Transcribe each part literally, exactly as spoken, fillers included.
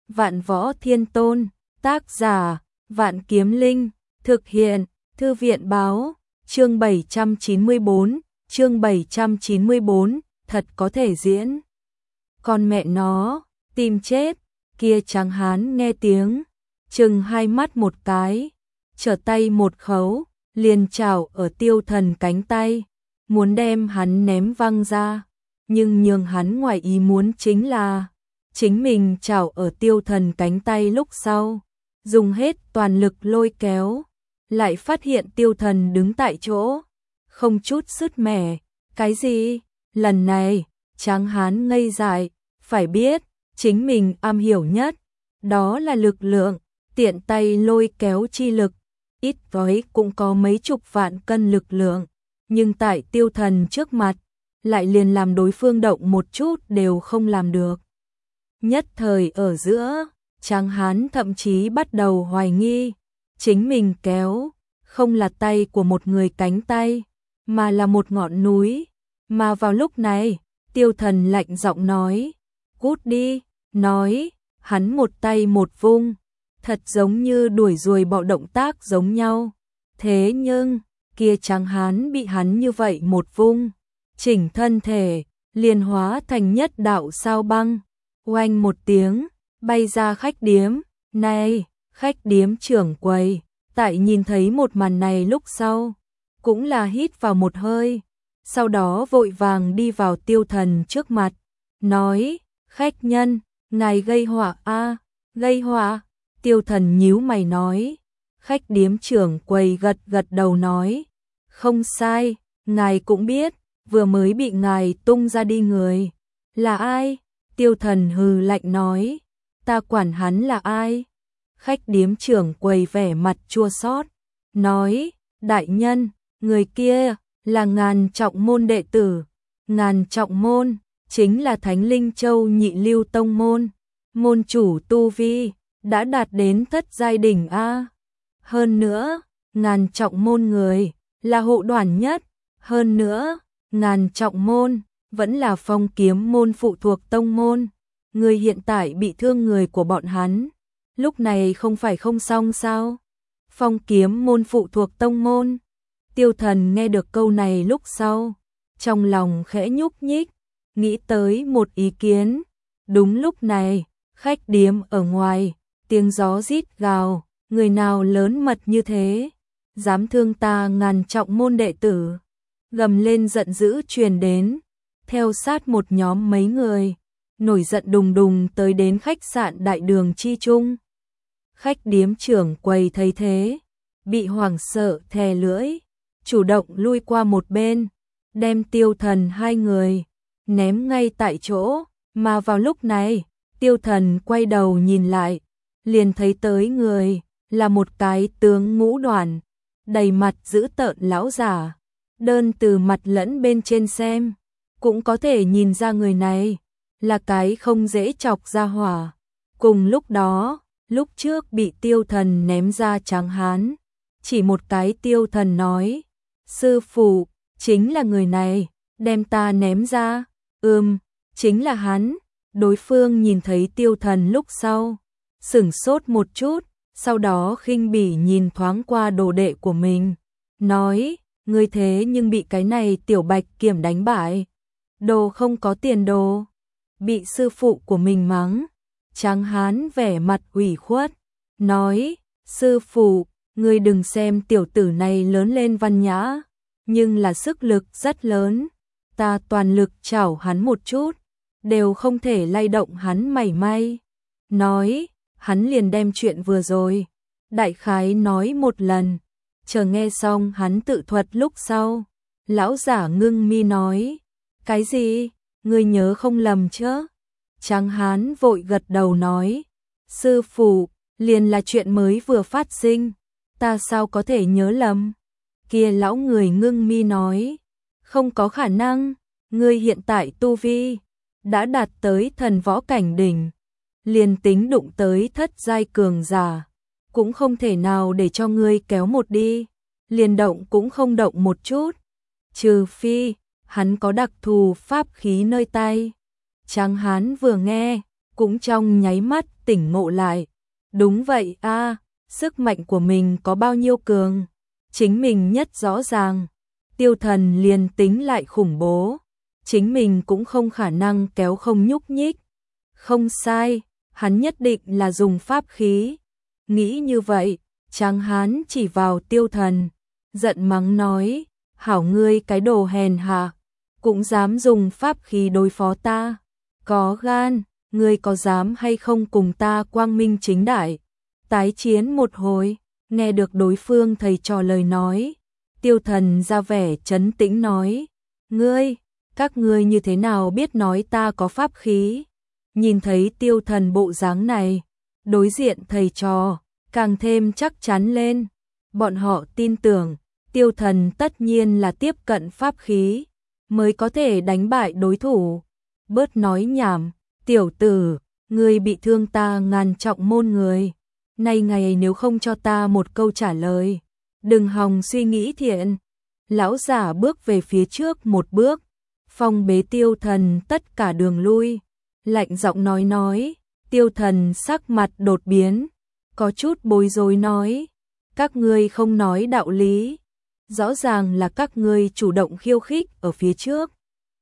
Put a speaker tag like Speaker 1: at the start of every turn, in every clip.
Speaker 1: Vạn Võ Thiên Tôn, tác giả, Vạn Kiếm Linh, thực hiện, Thư viện báo, chương bảy trăm chín mươi bốn, chương bảy trăm chín mươi bốn, thật có thể diễn. Con mẹ nó, tìm chết, kia tráng hán nghe tiếng, chừng hai mắt một cái, trở tay một khấu, liền chảo ở Tiêu Thần cánh tay, muốn đem hắn ném văng ra, nhưng nhường hắn ngoài ý muốn chính là, chính mình chảo ở Tiêu Thần cánh tay lúc sau, dùng hết toàn lực lôi kéo, lại phát hiện Tiêu Thần đứng tại chỗ, không chút sứt mẻ, cái gì? Lần này, tráng hán ngây dại, phải biết, chính mình am hiểu nhất, đó là lực lượng, tiện tay lôi kéo chi lực, ít với cũng có mấy chục vạn cân lực lượng, nhưng tại Tiêu Thần trước mặt, lại liền làm đối phương động một chút đều không làm được. Nhất thời ở giữa, tráng hán thậm chí bắt đầu hoài nghi, chính mình kéo, không là tay của một người cánh tay, mà là một ngọn núi, mà vào lúc này, Tiêu Thần lạnh giọng nói, cút đi, nói, hắn một tay một vung, thật giống như đuổi ruồi bọ động tác giống nhau, thế nhưng, kia tráng hán bị hắn như vậy một vung, chỉnh thân thể, liền hóa thành nhất đạo sao băng, oanh một tiếng, bay ra khách điếm, này, khách điếm trưởng quầy, tại nhìn thấy một màn này lúc sau, cũng là hít vào một hơi, sau đó vội vàng đi vào Tiêu Thần trước mặt, nói, khách nhân, ngài gây họa a, gây họa, Tiêu Thần nhíu mày nói, khách điếm trưởng quầy gật gật đầu nói, không sai, ngài cũng biết, vừa mới bị ngài tung ra đi người, là ai? Tiêu Thần hừ lạnh nói, ta quản hắn là ai? Khách điếm trưởng quầy vẻ mặt chua xót, nói, đại nhân, người kia là Ngàn Trọng môn đệ tử, Ngàn Trọng môn chính là Thánh Linh Châu Nhị Lưu tông môn, môn chủ tu vi đã đạt đến thất giai đỉnh a. Hơn nữa, Ngàn Trọng môn người là hộ đoàn nhất, hơn nữa, Ngàn Trọng môn vẫn là Phong Kiếm môn phụ thuộc tông môn, người hiện tại bị thương người của bọn hắn, lúc này không phải không xong sao? Phong Kiếm môn phụ thuộc tông môn. Tiêu Thần nghe được câu này lúc sau, trong lòng khẽ nhúc nhích, nghĩ tới một ý kiến. Đúng lúc này, khách điếm ở ngoài, tiếng gió rít gào, người nào lớn mật như thế, dám thương ta Ngàn Trọng môn đệ tử. Gầm lên giận dữ truyền đến, theo sát một nhóm mấy người, nổi giận đùng đùng tới đến khách sạn đại đường chi trung. Khách điếm trưởng quầy thấy thế, bị hoảng sợ thè lưỡi, chủ động lui qua một bên, đem Tiêu Thần hai người ném ngay tại chỗ, mà vào lúc này, Tiêu Thần quay đầu nhìn lại, liền thấy tới người là một cái tướng ngũ đoàn, đầy mặt dữ tợn lão giả, đơn từ mặt lẫn bên trên xem, cũng có thể nhìn ra người này là cái không dễ chọc ra hỏa. Cùng lúc đó, lúc trước bị Tiêu Thần ném ra tráng hán, chỉ một cái Tiêu Thần nói, sư phụ, chính là người này, đem ta ném ra, ừm, chính là hắn. Đối phương nhìn thấy Tiêu Thần lúc sau, sửng sốt một chút, sau đó khinh bỉ nhìn thoáng qua đồ đệ của mình, nói, ngươi thế nhưng bị cái này tiểu bạch kiểm đánh bại, đồ không có tiền đồ, bị sư phụ của mình mắng. Tráng hán vẻ mặt ủy khuất, nói, sư phụ, ngươi đừng xem tiểu tử này lớn lên văn nhã, nhưng là sức lực rất lớn, ta toàn lực chảo hắn một chút, đều không thể lay động hắn mảy may. Nói, hắn liền đem chuyện vừa rồi, đại khái nói một lần, chờ nghe xong hắn tự thuật lúc sau, lão giả ngưng mi nói, cái gì, ngươi nhớ không lầm chứ? Tráng hán vội gật đầu nói, sư phụ, liền là chuyện mới vừa phát sinh, ta sao có thể nhớ lầm? Kia lão người ngưng mi nói, không có khả năng, ngươi hiện tại tu vi đã đạt tới thần võ cảnh đỉnh, liền tính đụng tới thất giai cường giả, cũng không thể nào để cho ngươi kéo một đi, liền động cũng không động một chút, trừ phi hắn có đặc thù pháp khí nơi tay. Tráng hán vừa nghe, cũng trong nháy mắt tỉnh ngộ lại. Đúng vậy a, sức mạnh của mình có bao nhiêu cường, chính mình nhất rõ ràng. Tiêu Thần liền tính lại khủng bố, chính mình cũng không khả năng kéo không nhúc nhích. Không sai, hắn nhất định là dùng pháp khí. Nghĩ như vậy, Tráng Hán chỉ vào Tiêu Thần, giận mắng nói, hảo ngươi cái đồ hèn hạ, cũng dám dùng pháp khí đối phó ta. Có gan, ngươi có dám hay không cùng ta quang minh chính đại tái chiến một hồi? Nghe được đối phương thầy trò lời nói, Tiêu Thần ra vẻ trấn tĩnh nói, ngươi, các ngươi như thế nào biết nói ta có pháp khí? Nhìn thấy Tiêu Thần bộ dáng này, đối diện thầy trò càng thêm chắc chắn lên. Bọn họ tin tưởng Tiêu Thần tất nhiên là tiếp cận pháp khí mới có thể đánh bại đối thủ. Bớt nói nhảm, tiểu tử, ngươi bị thương ta ngàn trọng môn người, nay ngày nếu không cho ta một câu trả lời, đừng hòng suy nghĩ thiện. Lão giả bước về phía trước một bước, phong bế Tiêu Thần tất cả đường lui, lạnh giọng nói nói. Tiêu Thần sắc mặt đột biến, có chút bối rối nói, các ngươi không nói đạo lý, rõ ràng là các ngươi chủ động khiêu khích ở phía trước.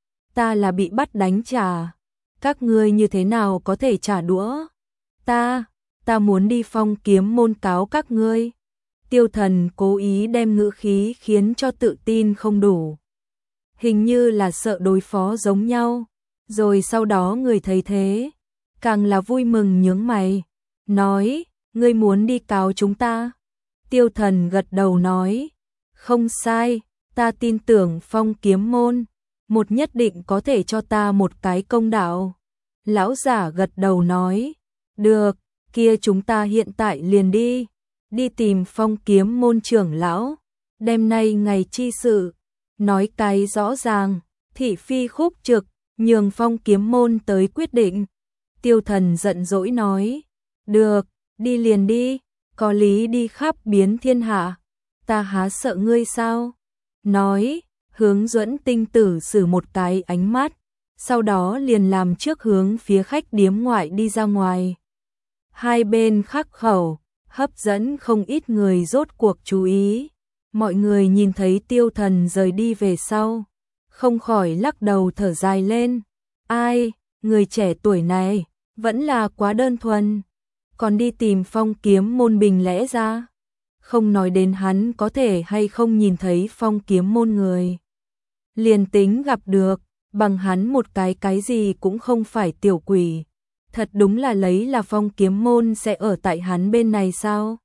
Speaker 1: Ta là bị bắt đánh trả, các ngươi như thế nào có thể trả đũa? Ta, ta muốn đi Phong Kiếm môn cáo các ngươi. Tiêu Thần cố ý đem ngữ khí khiến cho tự tin không đủ, hình như là sợ đối phó giống nhau. Rồi sau đó người thấy thế, càng là vui mừng nhướng mày, nói, ngươi muốn đi cáo chúng ta? Tiêu Thần gật đầu nói, không sai, ta tin tưởng Phong Kiếm môn, một nhất định có thể cho ta một cái công đạo. Lão giả gật đầu nói, được, kia chúng ta hiện tại liền đi, đi tìm Phong Kiếm môn trưởng lão, đêm nay ngày chi sự, nói cái rõ ràng, thị phi khúc trực, nhường Phong Kiếm môn tới quyết định. Tiêu Thần giận dỗi nói, được, đi liền đi, có lý đi khắp biến thiên hạ, ta há sợ ngươi sao? Nói, hướng Duẫn Tinh Tử sử một cái ánh mắt, sau đó liền làm trước hướng phía khách điếm ngoại đi ra ngoài. Hai bên khắc khẩu, hấp dẫn không ít người rốt cuộc chú ý. Mọi người nhìn thấy Tiêu Thần rời đi về sau, không khỏi lắc đầu thở dài lên. Ai, người trẻ tuổi này, vẫn là quá đơn thuần, còn đi tìm Phong Kiếm môn bình lẽ ra. Không nói đến hắn có thể hay không nhìn thấy Phong Kiếm môn người, liền tính gặp được, bằng hắn một cái cái gì cũng không phải tiểu quỷ. Thật đúng là lấy là Phong Kiếm môn sẽ ở tại hắn bên này sao?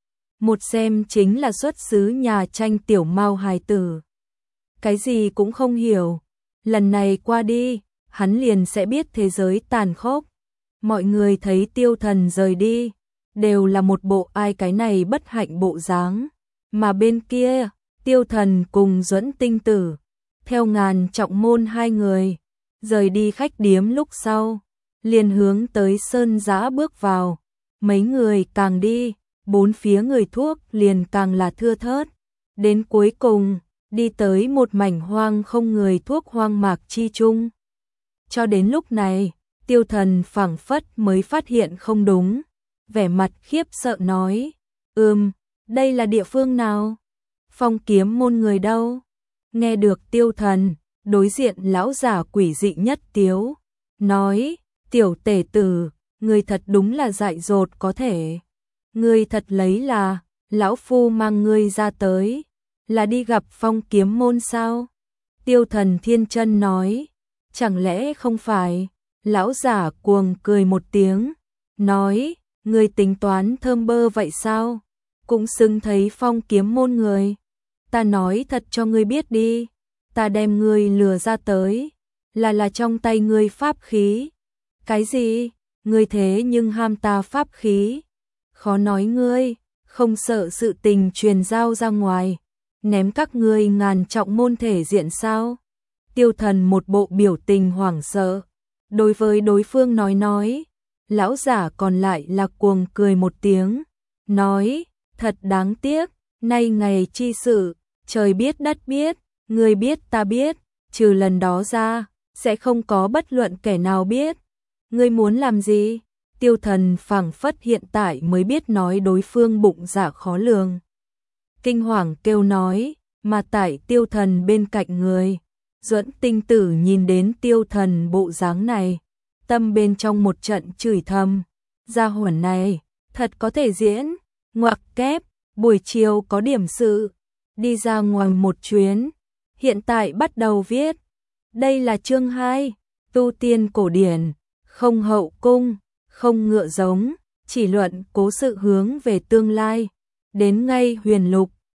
Speaker 1: Một xem chính là xuất xứ nhà tranh tiểu mao hài tử, cái gì cũng không hiểu. Lần này qua đi, hắn liền sẽ biết thế giới tàn khốc. Mọi người thấy Tiêu Thần rời đi, đều là một bộ ai cái này bất hạnh bộ dáng. Mà bên kia, Tiêu Thần cùng Duẫn Tinh Tử, theo Ngàn Trọng môn hai người, rời đi khách điếm lúc sau, liền hướng tới sơn giã bước vào. Mấy người càng đi, bốn phía người thuốc liền càng là thưa thớt. Đến cuối cùng, đi tới một mảnh hoang không người thuốc hoang mạc chi chung. Cho đến lúc này, Tiêu Thần phảng phất mới phát hiện không đúng, vẻ mặt khiếp sợ nói, ừm, đây là địa phương nào? Phong Kiếm môn người đâu? Nghe được Tiêu Thần, đối diện lão giả quỷ dị nhất tiếu, nói, tiểu tể tử, người thật đúng là dại dột có thể. Ngươi thật lấy là, lão phu mang ngươi ra tới, là đi gặp Phong Kiếm môn sao? Tiêu Thần thiên chân nói, chẳng lẽ không phải? Lão giả cuồng cười một tiếng, nói, ngươi tính toán thơm bơ vậy sao? Cũng xứng thấy Phong Kiếm môn người. Ta nói thật cho ngươi biết đi, ta đem ngươi lừa ra tới, là là trong tay ngươi pháp khí. Cái gì? Ngươi thế nhưng ham ta pháp khí? Khó nói ngươi, không sợ sự tình truyền giao ra ngoài, ném các ngươi Ngàn Trọng môn thể diện sao? Tiêu Thần một bộ biểu tình hoảng sợ, đối với đối phương nói nói. Lão giả còn lại là cuồng cười một tiếng, nói, thật đáng tiếc, nay ngày chi sự, trời biết đất biết, ngươi biết ta biết, trừ lần đó ra, sẽ không có bất luận kẻ nào biết. Ngươi muốn làm gì? Tiêu Thần phảng phất hiện tại mới biết nói đối phương bụng dạ khó lường. Kinh hoàng kêu nói, mà tại Tiêu Thần bên cạnh người. Duẫn Tinh Tử nhìn đến Tiêu Thần bộ dáng này, tâm bên trong một trận chửi thầm, gia hỏa này, thật có thể diễn, ngoặc kép, buổi chiều có điểm sự, đi ra ngoài một chuyến, hiện tại bắt đầu viết. Đây là chương hai, tu tiên cổ điển, không hậu cung, không ngựa giống, chỉ luận cố sự hướng về tương lai, đến ngay huyền lục,